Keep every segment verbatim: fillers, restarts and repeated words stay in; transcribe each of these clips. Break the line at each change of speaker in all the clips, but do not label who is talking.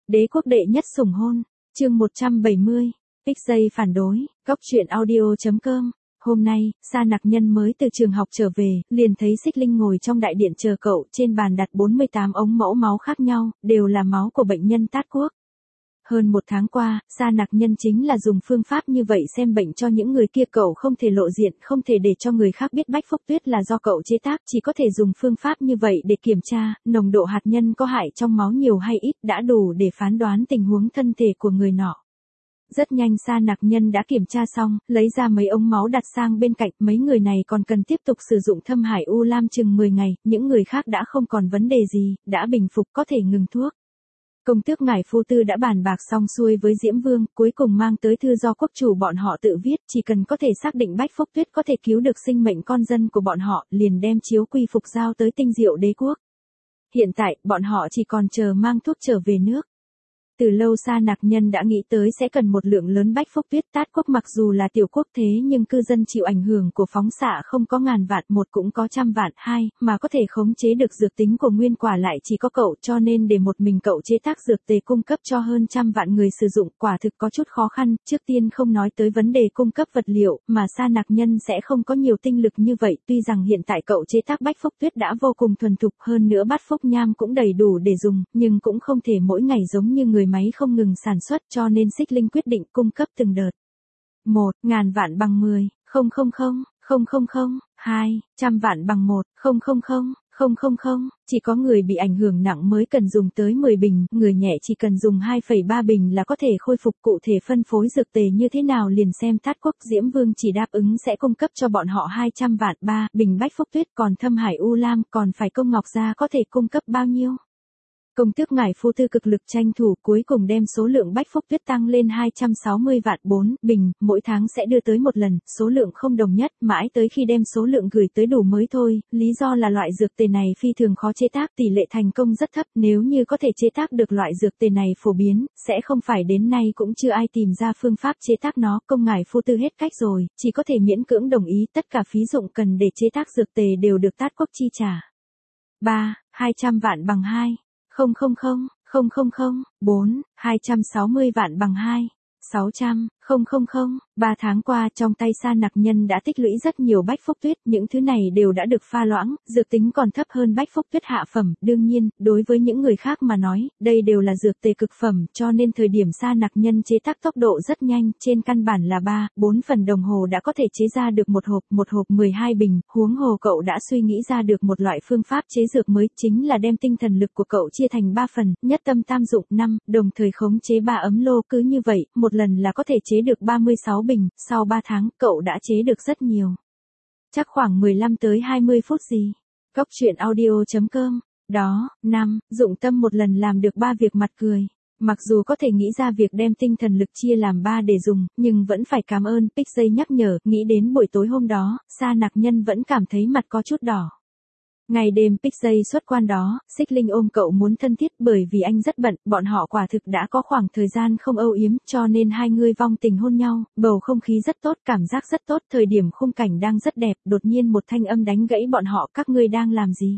Đế quốc đệ nhất sủng hôn, chương một trăm bảy mươi, ích giây phản đối, góc truyện audio.com. Hôm nay, Sa Nặc Nhân mới từ trường học trở về, liền thấy Xích Linh ngồi trong đại điện chờ cậu, trên bàn đặt bốn mươi tám ống mẫu máu khác nhau, đều là máu của bệnh nhân Tát Quốc. Hơn một tháng qua, Sa Nặc Nhân chính là dùng phương pháp như vậy xem bệnh cho những người kia, cậu không thể lộ diện, không thể để cho người khác biết Bách Phúc Tuyết là do cậu chế tác, chỉ có thể dùng phương pháp như vậy để kiểm tra, nồng độ hạt nhân có hại trong máu nhiều hay ít, đã đủ để phán đoán tình huống thân thể của người nọ. Rất nhanh Sa Nặc Nhân đã kiểm tra xong, lấy ra mấy ống máu đặt sang bên cạnh, mấy người này còn cần tiếp tục sử dụng Thâm Hải U Lam chừng mười ngày, những người khác đã không còn vấn đề gì, đã bình phục có thể ngừng thuốc. Công tước ngải phu tư đã bàn bạc xong xuôi với Diễm Vương, cuối cùng mang tới thư do quốc chủ bọn họ tự viết, chỉ cần có thể xác định Bách Phúc Tuyết có thể cứu được sinh mệnh con dân của bọn họ, liền đem chiếu quy phục giao tới Tinh Diệu Đế quốc. Hiện tại, bọn họ chỉ còn chờ mang thuốc trở về nước. Từ lâu Sa Nặc Nhân đã nghĩ tới sẽ cần một lượng lớn Bách Phúc Tuyết. Tát Quốc mặc dù là tiểu quốc thế nhưng cư dân chịu ảnh hưởng của phóng xạ không có ngàn vạn, một cũng có trăm vạn, hai, mà có thể khống chế được dược tính của nguyên quả lại chỉ có cậu, cho nên để một mình cậu chế tác dược tề cung cấp cho hơn trăm vạn người sử dụng, quả thực có chút khó khăn. Trước tiên không nói tới vấn đề cung cấp vật liệu, mà Sa Nặc Nhân sẽ không có nhiều tinh lực như vậy, tuy rằng hiện tại cậu chế tác Bách Phúc Tuyết đã vô cùng thuần thục, hơn nữa bát phúc nham cũng đầy đủ để dùng, nhưng cũng không thể mỗi ngày giống như người máy không ngừng sản xuất, cho nên Xích Linh quyết định cung cấp từng đợt. Một, ngàn vạn bằng mười, không không không, không không không, hai, trăm vạn bằng một, không không không, không không không, chỉ có người bị ảnh hưởng nặng mới cần dùng tới mười bình, người nhẹ chỉ cần dùng hai phẩy ba bình là có thể khôi phục. Cụ thể phân phối dược tề như thế nào liền xem Tát Quốc. Diễm Vương chỉ đáp ứng sẽ cung cấp cho bọn họ hai trăm vạn, ba bình Bách Phúc Tuyết, còn Thâm Hải U Lam còn phải Công Ngọc Gia có thể cung cấp bao nhiêu. Công tước ngải phu tư cực lực tranh thủ, cuối cùng đem số lượng Bách Phúc Tuyết tăng lên hai trăm sáu mươi vạn, bốn bình, mỗi tháng sẽ đưa tới một lần, số lượng không đồng nhất, mãi tới khi đem số lượng gửi tới đủ mới thôi. Lý do là loại dược tề này phi thường khó chế tác, tỷ lệ thành công rất thấp, nếu như có thể chế tác được loại dược tề này phổ biến, sẽ không phải đến nay cũng chưa ai tìm ra phương pháp chế tác nó. Công ngải phu tư hết cách rồi, chỉ có thể miễn cưỡng đồng ý, tất cả phí dụng cần để chế tác dược tề đều được Tát Quốc chi trả. ba. hai trăm vạn bằng hai. Không không không, không không không, bốn, hai trăm sáu mươi vạn bằng hai, sáu trăm, không không không, ba tháng qua trong tay Sa Nặc Nhân đã tích lũy rất nhiều Bách Phúc Tuyết, những thứ này đều đã được pha loãng, dược tính còn thấp hơn Bách Phúc Tuyết hạ phẩm, đương nhiên, đối với những người khác mà nói, đây đều là dược tề cực phẩm, cho nên thời điểm Sa Nặc Nhân chế tác tốc độ rất nhanh, trên căn bản là ba, bốn phần đồng hồ đã có thể chế ra được một hộp, một hộp mười hai bình, huống hồ cậu đã suy nghĩ ra được một loại phương pháp chế dược mới, chính là đem tinh thần lực của cậu chia thành ba phần, nhất tâm tam dụng, năm, đồng thời khống chế ba ấm lô, cứ như vậy, một lần là có thể chế được ba mươi sáu bình, sau ba tháng, cậu đã chế được rất nhiều. Chắc khoảng mười lăm tới hai mươi phút gì. Góc truyện audio.com. Đó, năm, dụng tâm một lần làm được ba việc mặt cười. Mặc dù có thể nghĩ ra việc đem tinh thần lực chia làm ba để dùng, nhưng vẫn phải cảm ơn Pixay nhắc nhở, nghĩ đến buổi tối hôm đó, Sa Nặc Nhân vẫn cảm thấy mặt có chút đỏ. Ngày đêm Pixay xuất quan đó, Xích Linh ôm cậu muốn thân thiết, bởi vì anh rất bận, bọn họ quả thực đã có khoảng thời gian không âu yếm, cho nên hai người vong tình hôn nhau, bầu không khí rất tốt, cảm giác rất tốt, thời điểm khung cảnh đang rất đẹp, đột nhiên một thanh âm đánh gãy bọn họ, các ngươi đang làm gì?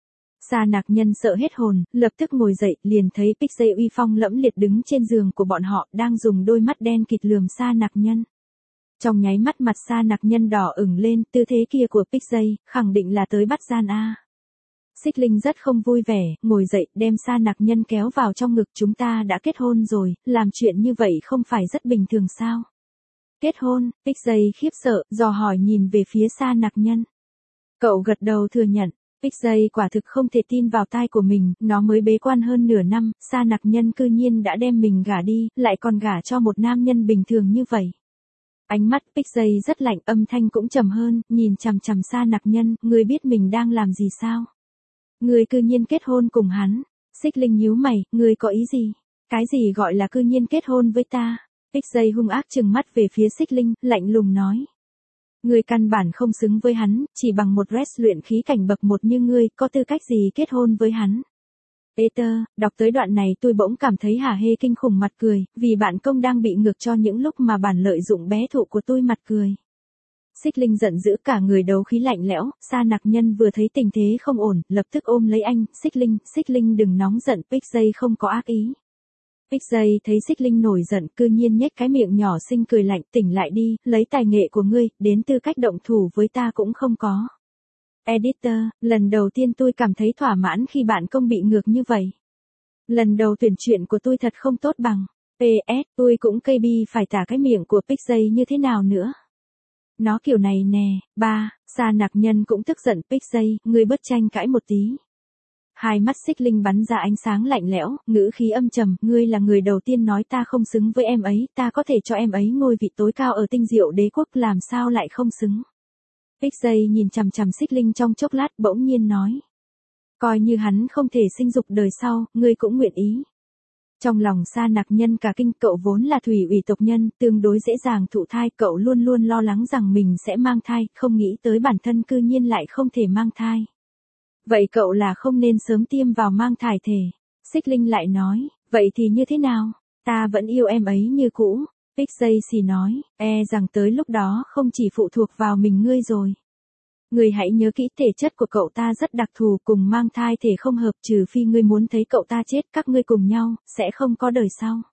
Sa Nặc Nhân sợ hết hồn, lập tức ngồi dậy, liền thấy Pixay uy phong lẫm liệt đứng trên giường của bọn họ, đang dùng đôi mắt đen kịt lườm Sa Nặc Nhân. Trong nháy mắt mặt Sa Nặc Nhân đỏ ửng lên, tư thế kia của Pixay, khẳng định là tới bắt gian a. Xích Linh rất không vui vẻ, ngồi dậy, đem Sa Nặc Nhân kéo vào trong ngực, chúng ta đã kết hôn rồi, làm chuyện như vậy không phải rất bình thường sao? Kết hôn, Pixay khiếp sợ, dò hỏi nhìn về phía Sa Nặc Nhân. Cậu gật đầu thừa nhận, Pixay quả thực không thể tin vào tai của mình, nó mới bế quan hơn nửa năm, Sa Nặc Nhân cư nhiên đã đem mình gả đi, lại còn gả cho một nam nhân bình thường như vậy. Ánh mắt Pixay rất lạnh, âm thanh cũng trầm hơn, nhìn chằm chằm Sa Nặc Nhân, ngươi biết mình đang làm gì sao? Ngươi cư nhiên kết hôn cùng hắn. Xích Linh nhíu mày, ngươi có ý gì? Cái gì gọi là cư nhiên kết hôn với ta? Pixay hung ác trừng mắt về phía Xích Linh, lạnh lùng nói. Ngươi căn bản không xứng với hắn, chỉ bằng một res luyện khí cảnh bậc một như ngươi, có tư cách gì kết hôn với hắn? Ê tơ, đọc tới đoạn này tôi bỗng cảm thấy hả hê kinh khủng mặt cười, vì bạn công đang bị ngược cho những lúc mà bản lợi dụng bé thụ của tôi mặt cười. Xích Linh giận dữ, cả người đấu khí lạnh lẽo, Sa Nặc Nhân vừa thấy tình thế không ổn, lập tức ôm lấy anh, Xích Linh, Xích Linh đừng nóng giận, Pixay không có ác ý. Pixay thấy Xích Linh nổi giận, cư nhiên nhếch cái miệng nhỏ xinh cười lạnh, tỉnh lại đi, lấy tài nghệ của ngươi, đến tư cách động thủ với ta cũng không có. Editor, lần đầu tiên tôi cảm thấy thỏa mãn khi bạn công bị ngược như vậy. Lần đầu tuyển chuyện của tôi thật không tốt bằng. pê ét, tôi cũng cây bi phải tả cái miệng của Pixay như thế nào nữa. Nó kiểu này nè. Ba, Sa Nạc Nhân cũng tức giận. Pixay, ngươi bớt tranh cãi một tí. Hai mắt Xích Linh bắn ra ánh sáng lạnh lẽo, ngữ khí âm trầm, ngươi là người đầu tiên nói ta không xứng với em ấy, ta có thể cho em ấy ngôi vị tối cao ở tinh diệu đế quốc, làm sao lại không xứng. Pixay nhìn chằm chằm Xích Linh trong chốc lát, bỗng nhiên nói. Coi như hắn không thể sinh dục đời sau, ngươi cũng nguyện ý. Trong lòng Sa Nạc Nhân cả kinh, cậu vốn là thủy ủy tộc nhân, tương đối dễ dàng thụ thai, cậu luôn luôn lo lắng rằng mình sẽ mang thai, không nghĩ tới bản thân cư nhiên lại không thể mang thai. Vậy cậu là không nên sớm tiêm vào mang thai thể. Xích Linh lại nói, vậy thì như thế nào? Ta vẫn yêu em ấy như cũ. Pixay xì nói, e rằng tới lúc đó không chỉ phụ thuộc vào mình ngươi rồi. Ngươi hãy nhớ kỹ, thể chất của cậu ta rất đặc thù, cùng mang thai thể không hợp, trừ phi ngươi muốn thấy cậu ta chết, các ngươi cùng nhau, sẽ không có đời sau.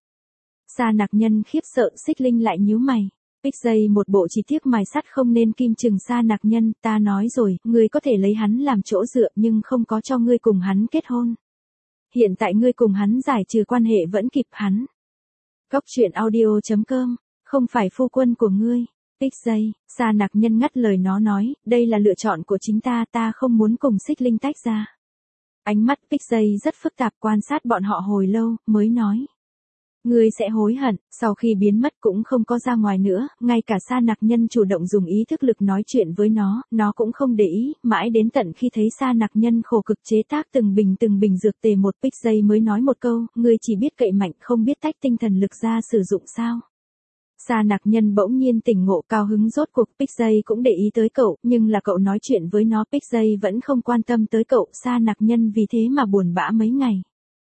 Sa Nạc Nhân khiếp sợ. Xích Linh lại nhíu mày. Pixay một bộ chỉ tiếc mài sắt không nên kim chừng. Sa Nạc Nhân, ta nói rồi, ngươi có thể lấy hắn làm chỗ dựa nhưng không có cho ngươi cùng hắn kết hôn. Hiện tại ngươi cùng hắn giải trừ quan hệ vẫn kịp. Hắn. Cóc truyện audio chấm com, không phải phu quân của ngươi. Pixay, Sa Nạc Nhân ngắt lời nó nói, đây là lựa chọn của chính ta, ta không muốn cùng Xích Linh tách ra. Ánh mắt Pixay rất phức tạp, quan sát bọn họ hồi lâu, mới nói. Ngươi sẽ hối hận. Sau khi biến mất cũng không có ra ngoài nữa, ngay cả Sa Nạc Nhân chủ động dùng ý thức lực nói chuyện với nó, nó cũng không để ý, mãi đến tận khi thấy Sa Nạc Nhân khổ cực chế tác từng bình từng bình dược tề một, Pixay mới nói một câu, ngươi chỉ biết cậy mạnh không biết tách tinh thần lực ra sử dụng sao. Sa Nạc Nhân bỗng nhiên tỉnh ngộ, cao hứng. Rốt cuộc Pixay cũng để ý tới cậu, nhưng là cậu nói chuyện với nó, Pixay vẫn không quan tâm tới cậu. Sa Nạc Nhân vì thế mà buồn bã mấy ngày.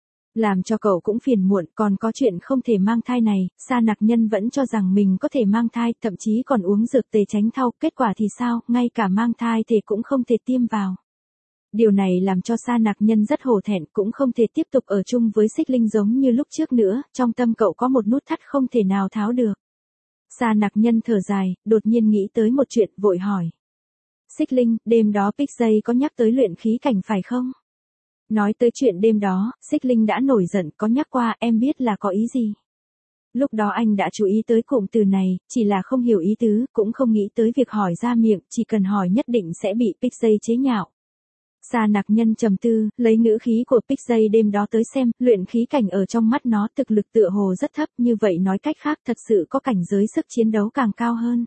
Làm cho cậu cũng phiền muộn, còn có chuyện không thể mang thai này, Sa Nạc Nhân vẫn cho rằng mình có thể mang thai, thậm chí còn uống dược tề tránh thai, kết quả thì sao, ngay cả mang thai thì cũng không thể tiêm vào. Điều này làm cho Sa Nạc Nhân rất hổ thẹn, cũng không thể tiếp tục ở chung với Xích Linh giống như lúc trước nữa, trong tâm cậu có một nút thắt không thể nào tháo được. Sa Nạc Nhân thở dài, đột nhiên nghĩ tới một chuyện, vội hỏi. Xích Linh, đêm đó Pixay có nhắc tới luyện khí cảnh phải không? Nói tới chuyện đêm đó, Xích Linh đã nổi giận, có nhắc qua, em biết là có ý gì. Lúc đó anh đã chú ý tới cụm từ này, chỉ là không hiểu ý tứ, cũng không nghĩ tới việc hỏi ra miệng, chỉ cần hỏi nhất định sẽ bị Pixay chế nhạo. Sa Nạc Nhân trầm tư, lấy ngữ khí của Pixay đêm đó tới xem, luyện khí cảnh ở trong mắt nó thực lực tựa hồ rất thấp, như vậy nói cách khác thật sự có cảnh giới sức chiến đấu càng cao hơn.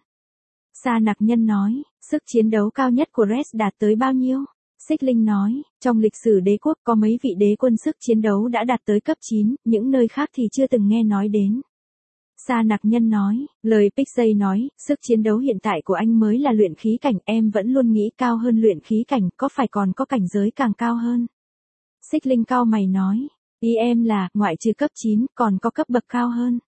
Sa Nạc Nhân nói, sức chiến đấu cao nhất của Res đạt tới bao nhiêu? Xích Linh nói, trong lịch sử đế quốc có mấy vị đế quân sức chiến đấu đã đạt tới cấp chín, những nơi khác thì chưa từng nghe nói đến. Sa Nạc Nhân nói, lời Pixay nói, sức chiến đấu hiện tại của anh mới là luyện khí cảnh, em vẫn luôn nghĩ cao hơn luyện khí cảnh, có phải còn có cảnh giới càng cao hơn? Xích Linh cau mày nói, ý em là, ngoại trừ cấp chín, còn có cấp bậc cao hơn.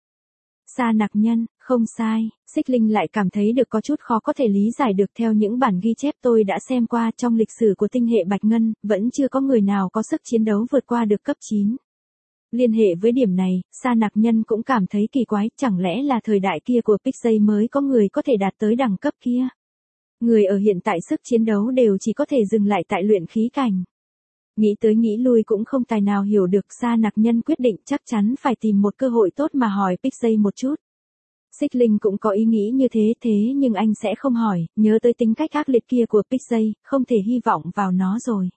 Sa Nạc Nhân, không sai. Xích Linh lại cảm thấy được có chút khó có thể lý giải được, theo những bản ghi chép tôi đã xem qua trong lịch sử của tinh hệ Bạch Ngân, vẫn chưa có người nào có sức chiến đấu vượt qua được cấp chín. Liên hệ với điểm này, Sa Nạc Nhân cũng cảm thấy kỳ quái, chẳng lẽ là thời đại kia của Pixay mới có người có thể đạt tới đẳng cấp kia. Người ở hiện tại sức chiến đấu đều chỉ có thể dừng lại tại luyện khí cảnh. Nghĩ tới nghĩ lui cũng không tài nào hiểu được, Sa Nạc Nhân quyết định chắc chắn phải tìm một cơ hội tốt mà hỏi Pixay một chút. Xích Linh cũng có ý nghĩ như thế, thế nhưng anh sẽ không hỏi, nhớ tới tính cách ác liệt kia của Pixay, không thể hy vọng vào nó rồi.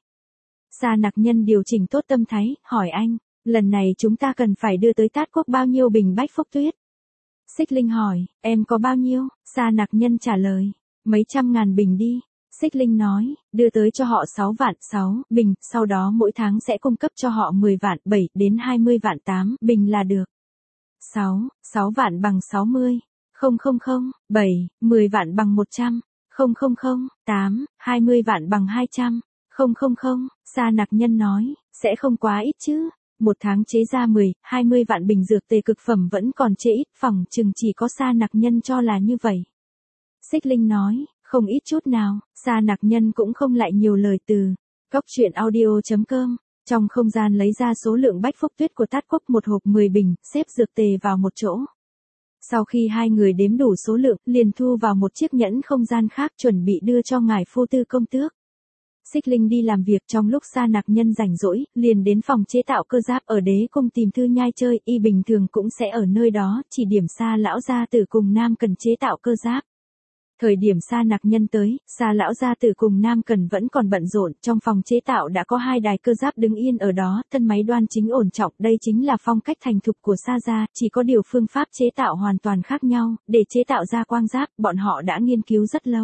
Sa Nạc Nhân điều chỉnh tốt tâm thái, hỏi anh, lần này chúng ta cần phải đưa tới Tát Quốc bao nhiêu bình bách phúc tuyết? Xích Linh hỏi, em có bao nhiêu? Sa Nạc Nhân trả lời, mấy trăm ngàn bình đi. Xích Linh nói, đưa tới cho họ sáu vạn sáu bình, sau đó mỗi tháng sẽ cung cấp cho họ mười vạn bảy đến hai mươi vạn tám bình là được. sáu, sáu vạn bằng sáu mươi, không không không, bảy, mười vạn bằng một trăm, không không không, tám, hai mươi vạn bằng hai trăm, không không không, Sa Nạc Nhân nói, sẽ không quá ít chứ. Một tháng chế ra mười, hai mươi vạn bình dược tề cực phẩm vẫn còn chế ít, phỏng chừng chỉ có Sa Nạc Nhân cho là như vậy. Xích Linh nói, không ít chút nào. Sa Nạc Nhân cũng không lại nhiều lời từ. Cóc truyện audio chấm com Trong không gian lấy ra số lượng bách phúc tuyết của Tát Quốc một hộp mười bình, xếp dược tề vào một chỗ. Sau khi hai người đếm đủ số lượng, liền thu vào một chiếc nhẫn không gian khác chuẩn bị đưa cho ngài phu tư công tước. Xích Linh đi làm việc trong lúc Sa Nặc Nhân rảnh rỗi, liền đến phòng chế tạo cơ giáp ở đế cung tìm Thư Nhai chơi, y bình thường cũng sẽ ở nơi đó, chỉ điểm Sa lão gia tử cùng Nam Cần chế tạo cơ giáp. Thời điểm Sa Nặc Nhân tới, Sa lão gia tử cùng Nam Cần vẫn còn bận rộn, trong phòng chế tạo đã có hai đài cơ giáp đứng yên ở đó, thân máy đoan chính ổn trọng, đây chính là phong cách thành thục của Sa gia, chỉ có điều phương pháp chế tạo hoàn toàn khác nhau, để chế tạo ra quang giáp, bọn họ đã nghiên cứu rất lâu.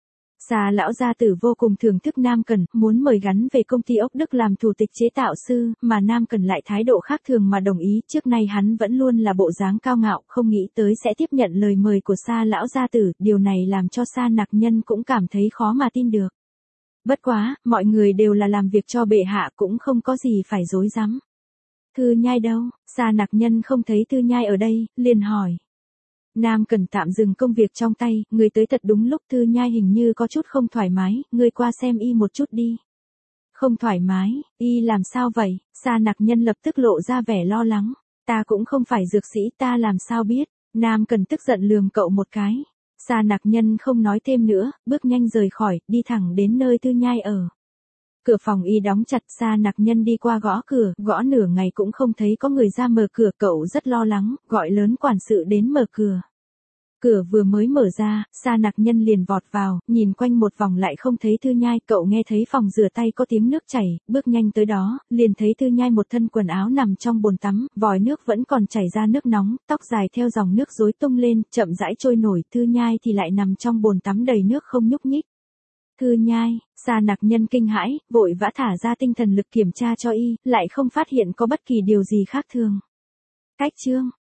Sa lão gia tử vô cùng thưởng thức Nam Cần, muốn mời gắn về công ty ốc Đức làm thủ tịch chế tạo sư, mà Nam Cần lại thái độ khác thường mà đồng ý, trước nay hắn vẫn luôn là bộ dáng cao ngạo, không nghĩ tới sẽ tiếp nhận lời mời của Sa lão gia tử, điều này làm cho Sa Nặc Nhân cũng cảm thấy khó mà tin được. Bất quá, mọi người đều là làm việc cho bệ hạ cũng không có gì phải dối rắm. Thư Nhai đâu? Sa Nặc Nhân không thấy Thư Nhai ở đây, liền hỏi. Nam Cần tạm dừng công việc trong tay, người tới thật đúng lúc. Thư Nhai hình như có chút không thoải mái, ngươi qua xem y một chút đi. Không thoải mái, y làm sao vậy? Sa Nặc Nhân lập tức lộ ra vẻ lo lắng. Ta cũng không phải dược sĩ, ta làm sao biết? Nam Cần tức giận lườm cậu một cái. Sa Nặc Nhân không nói thêm nữa, bước nhanh rời khỏi, đi thẳng đến nơi Thư Nhai ở. Cửa phòng y đóng chặt, Sa Nặc Nhân đi qua gõ cửa, gõ nửa ngày cũng không thấy có người ra mở cửa, cậu rất lo lắng, gọi lớn quản sự đến mở cửa. Cửa vừa mới mở ra, Sa Nặc Nhân liền vọt vào, nhìn quanh một vòng lại không thấy Thư Nhai, cậu nghe thấy phòng rửa tay có tiếng nước chảy, bước nhanh tới đó, liền thấy Thư Nhai một thân quần áo nằm trong bồn tắm, vòi nước vẫn còn chảy ra nước nóng, tóc dài theo dòng nước rối tung lên, chậm rãi trôi nổi, Thư Nhai thì lại nằm trong bồn tắm đầy nước không nhúc nhích. Thư Nhai, Sa Nặc Nhân kinh hãi, vội vã thả ra tinh thần lực kiểm tra cho y, lại không phát hiện có bất kỳ điều gì khác thường. Cách chương